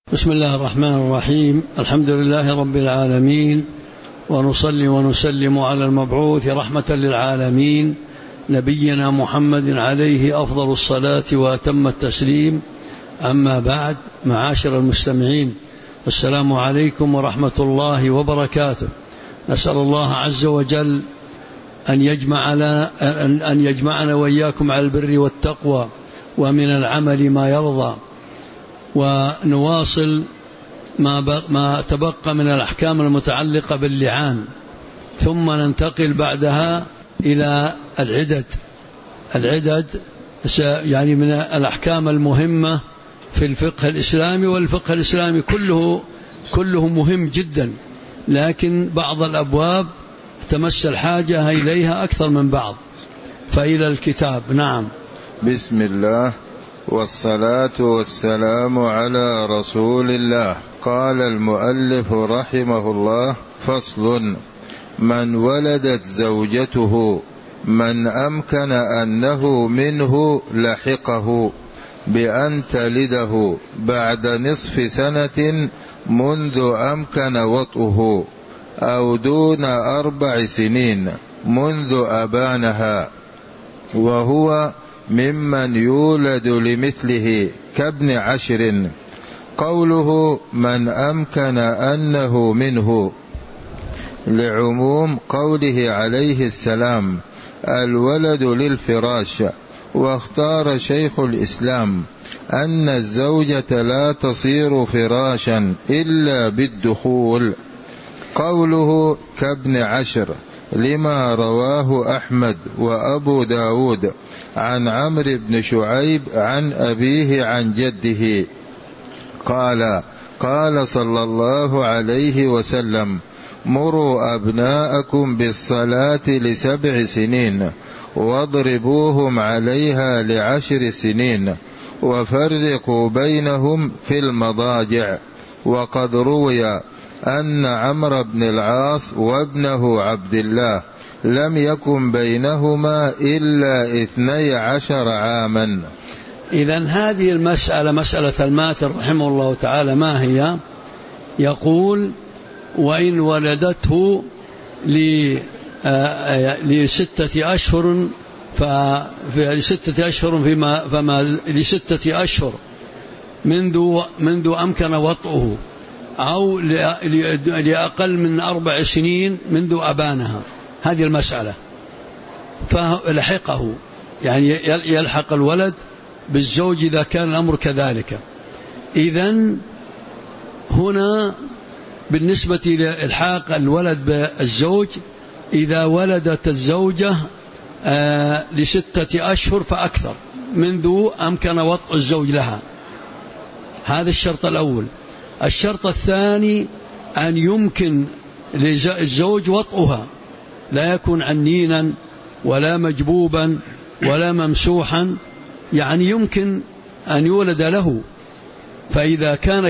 بسم الله الرحمن الرحيم. الحمد لله رب العالمين، ونصلي ونسلم على المبعوث رحمة للعالمين نبينا محمد عليه أفضل الصلاة وأتم التسليم. أما بعد، معاشر المستمعين، السلام عليكم ورحمة الله وبركاته. نسأل الله عز وجل أن يجمعنا وإياكم على البر والتقوى ومن العمل ما يرضى، ونواصل ما تبقى من الأحكام المتعلقة باللعان، ثم ننتقل بعدها إلى العدد يعني من الأحكام المهمة في الفقه الإسلامي. والفقه الإسلامي كله مهم جدا، لكن بعض الأبواب تمس الحاجة إليها أكثر من بعض. فإلى الكتاب. نعم. بسم الله والصلاة والسلام على رسول الله. قال المؤلف رحمه الله: فصل: من ولدت زوجته من أمكن أنه منه لحقه بأن تلده بعد نصف سنة منذ أمكن وطئه، أو دون 4 سنين منذ أبانها، وهو ممن يولد لمثله كابن 10. قوله من أمكن أنه منه لعموم قوله عليه السلام: الولد للفراش. واختار شيخ الإسلام أن الزوجة لا تصير فراشا إلا بالدخول. قوله كابن 10 لما رواه أحمد وأبو داود عن عمرو بن شعيب عن أبيه عن جده قال صلى الله عليه وسلم: مروا أبناءكم بالصلاة ل7 سنين واضربوهم عليها ل10 سنين وفرقوا بينهم في المضاجع. وقد روي أن عمرو بن العاص وابنه عبد الله لم يكن بينهما إلا 12 عاما. إذن هذه المسألة، مسألة الماتر رحمه الله تعالى، ما هي؟ يقول: وإن ولدته ل6 أشهر ل6 أشهر منذ أمكن وطئه، أو لأقل من 4 سنين منذ أبانها. هذه المسألة. فلحقه يعني يلحق الولد بالزوج إذا كان الأمر كذلك. إذن هنا بالنسبة لإلحاق الولد بالزوج، إذا ولدت الزوجة ل6 أشهر فأكثر منذ أمكن وطء الزوج لها. هذا الشرط الأول. الشرط الثاني أن يمكن للزوج وطئها، لا يكون عنينا ولا مجبوبا ولا ممسوحا، يعني يمكن أن يولد له. فإذا كان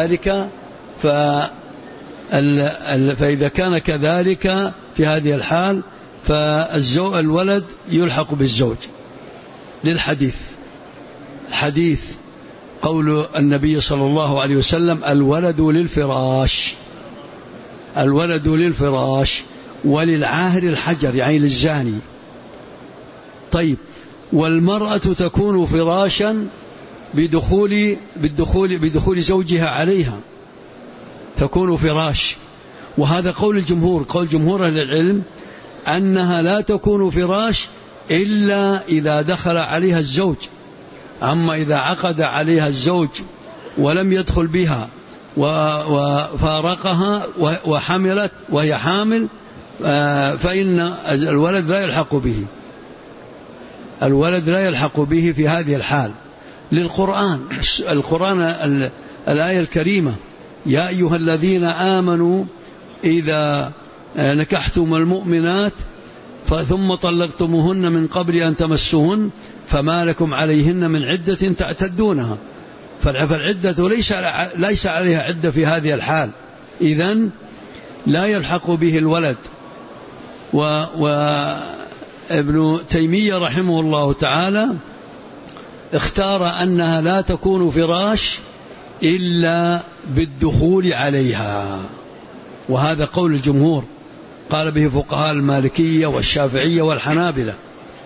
كذلك في هذه الحال فالولد يلحق بالزوج للحديث. قول النبي صلى الله عليه وسلم: الولد للفراش وللعاهر الحجر، يعني للزاني. طيب، والمرأة تكون فراشا بدخول زوجها عليها، تكون فراش. وهذا قول الجمهور، قول جمهور أهل العلم أنها لا تكون فراش إلا إذا دخل عليها الزوج. أما إذا عقد عليها الزوج ولم يدخل بها وفارقها وحملت وهي حامل، فإن الولد لا يلحق به في هذه الحال. القرآن الآية الكريمة: يا أيها الذين آمنوا إذا نكحتم المؤمنات ثم طلقتموهن من قبل أن تمسوهن فما لكم عليهن من عدة تعتدونها. فالعدة ليس عليها عدة في هذه الحال، إذن لا يلحق به الولد. وابن تيمية رحمه الله تعالى اختار أنها لا تكون فراش إلا بالدخول عليها، وهذا قول الجمهور، قال به فقهاء المالكية والشافعية والحنابلة.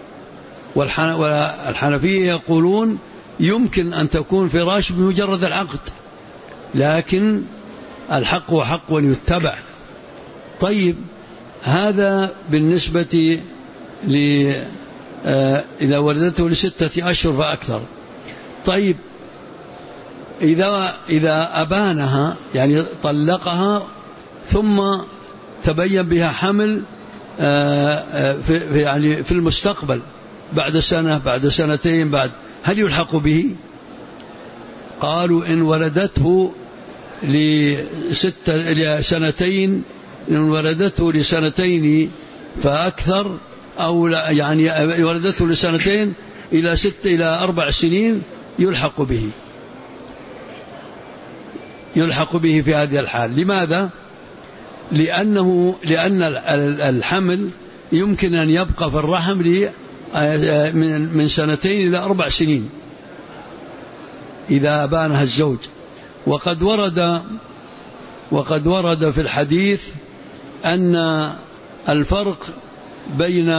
والحنفية يقولون يمكن أن تكون فراش بمجرد العقد، لكن الحق حق يتبع. طيب، هذا بالنسبة إذا ولدته ل6 أشهر فأكثر. طيب، إذا أبانها يعني طلقها ثم تبين بها حمل يعني في المستقبل بعد سنة بعد سنتين بعد، هل يلحق به؟ قالوا إن ولدته لسنتين، إن ولدته لسنتين فأكثر، أو يعني ولدته لسنتين إلى 4 سنين يلحق به، يلحق به في هذه الحال. لماذا؟ لأن الحمل يمكن أن يبقى في الرحم من 2 إلى 4 سنين إذا أبانها الزوج. وقد ورد في الحديث أن الفرق بين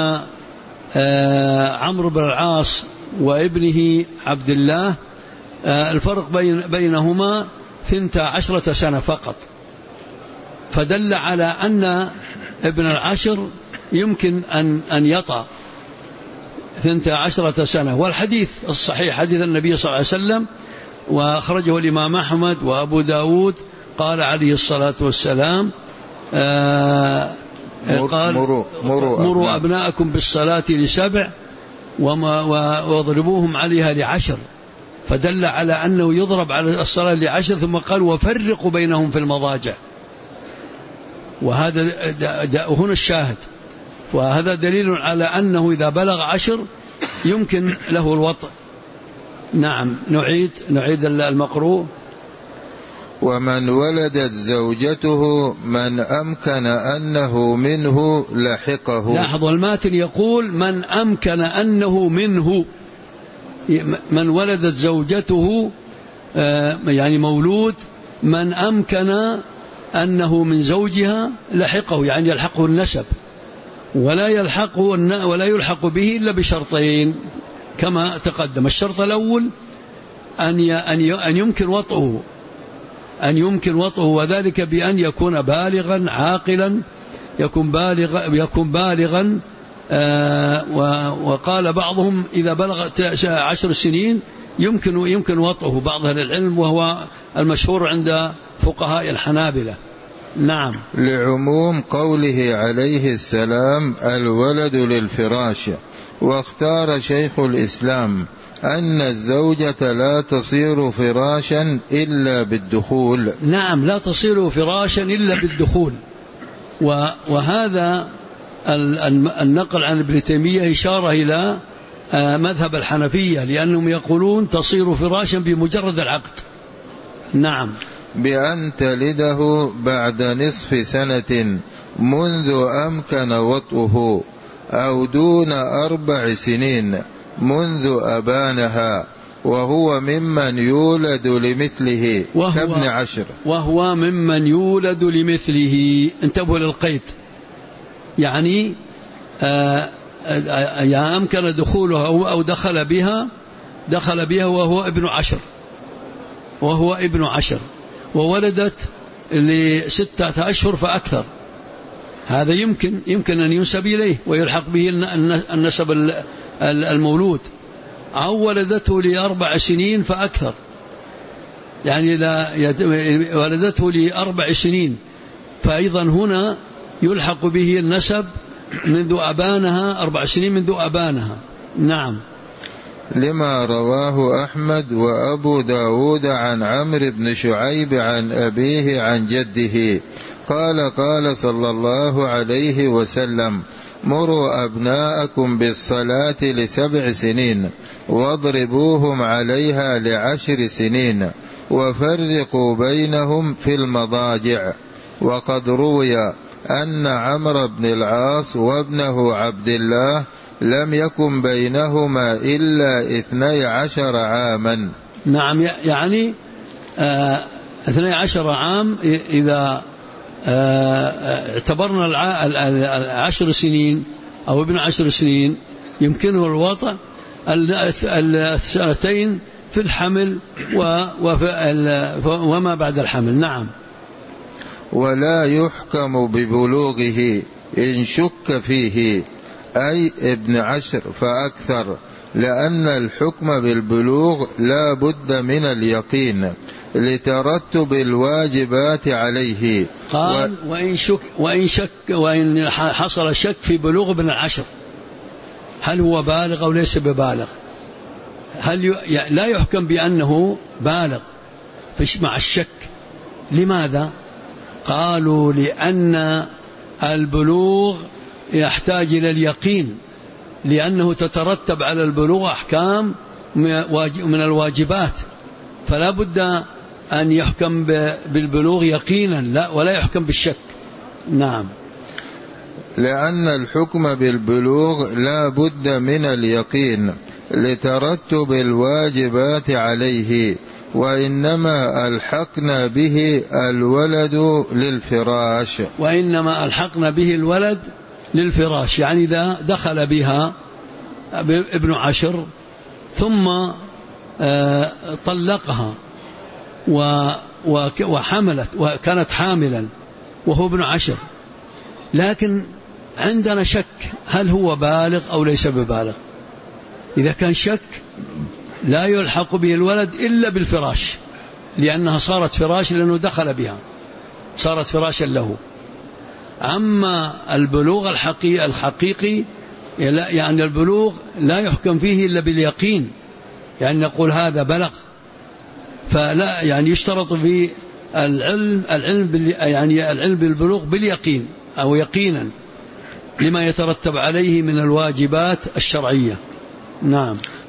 عمرو بن العاص وابنه عبد الله، الفرق بينهما 12 سنة فقط، فدل على أن ابن العشر يمكن أن يطأ 12 سنة. والحديث الصحيح حديث النبي صلى الله عليه وسلم، وأخرجه الإمام أحمد وأبو داود، قال عليه الصلاة والسلام قال مروا أبناءكم بالصلاة ل7 واضربوهم عليها ل10، فدل على أنه يضرب على الصلاة ل10، ثم قال وفرقوا بينهم في المضاجع. وهذا هنا الشاهد، وهذا دليل على أنه إذا بلغ 10 يمكن له الوطء. نعم، نعيد المقروء. ومن ولدت زوجته من أمكن أنه منه لحقه. لاحظوا الماتن يقول من أمكن أنه منه، من ولدت زوجته يعني مولود من أمكن أنه من زوجها لحقه، يعني يلحقه النسب، ولا يلحق به إلا بشرطين كما تقدم. الشرط الأول أن يمكن وطئه، وذلك بأن يكون بالغا عاقلا، يكون بالغا. وقال بعضهم إذا بلغ 10 سنين يمكن وطئه، بعض أهل العلم، وهو المشهور عند فقهاء الحنابلة. نعم، لعموم قوله عليه السلام الولد للفراش. واختار شيخ الإسلام أن الزوجة لا تصير فراشا إلا بالدخول. نعم، لا تصير فراشا إلا بالدخول. وهذا النقل عن ابن تيمية إشارة إلى مذهب الحنفية، لأنهم يقولون تصير فراشا بمجرد العقد. نعم، بأن تلده بعد نصف سنة منذ أمكن وطئه، أو دون 4 سنين منذ أبانها، وهو ممن يولد لمثله كابن 10. وهو ممن يولد لمثله، انتبهوا للقيد، يعني أمكن دخولها أو دخل بها وهو ابن 10 وولدت ل6 أشهر فأكثر، هذا يمكن أن ينسب إليه ويلحق به النسب المولود. أو ولدته ل4 سنين فأكثر، يعني ولدته ل4 سنين، فأيضا هنا يلحق به النسب منذ أبانها 4 سنين منذ أبانها. نعم، لما رواه أحمد وأبو داود عن عمرو بن شعيب عن أبيه عن جده قال صلى الله عليه وسلم مروا أبناءكم بالصلاة ل7 سنين واضربوهم عليها ل10 سنين وفرقوا بينهم في المضاجع. وقد روي أن عمرو بن العاص وابنه عبد الله لم يكن بينهما إلا 12 عاما. نعم، يعني 12 عام إذا اعتبرنا 10 سنين أو ابن 10 سنين يمكنه الوطأ 2 في الحمل وما بعد الحمل. نعم. ولا يحكم ببلوغه إن شك فيه، أي ابن 10 فأكثر، لأن الحكم بالبلوغ لا بد من اليقين لترتب الواجبات عليه. قال وإن حصل شك في بلوغ ابن 10 هل هو بالغ أو ليس ببالغ، لا يحكم بأنه بالغ مع الشك. لماذا؟ قالوا لأن البلوغ يحتاج إلى اليقين، لأنه تترتب على البلوغ أحكام من الواجبات، فلا بد أن يحكم بالبلوغ يقينا لا ولا يحكم بالشك. نعم. لأن الحكم بالبلوغ لا بد من اليقين لترتب الواجبات عليه، وإنما ألحقنا به الولد للفراش. وإنما ألحقنا به الولد للفراش، يعني إذا دخل بها ابن 10 ثم طلقها وحملت وكانت حاملا وهو ابن 10، لكن عندنا شك هل هو بالغ أو ليس ببالغ. إذا كان شك لا يلحق به الولد إلا بالفراش، لأنها صارت فراش لأنه دخل بها، صارت فراشا له. أما البلوغ الحقيقي يعني البلوغ لا يحكم فيه إلا باليقين، يعني نقول هذا بلغ، فلا يعني يشترط في العلم بالبلوغ باليقين أو يقينا لما يترتب عليه من الواجبات الشرعية. نعم.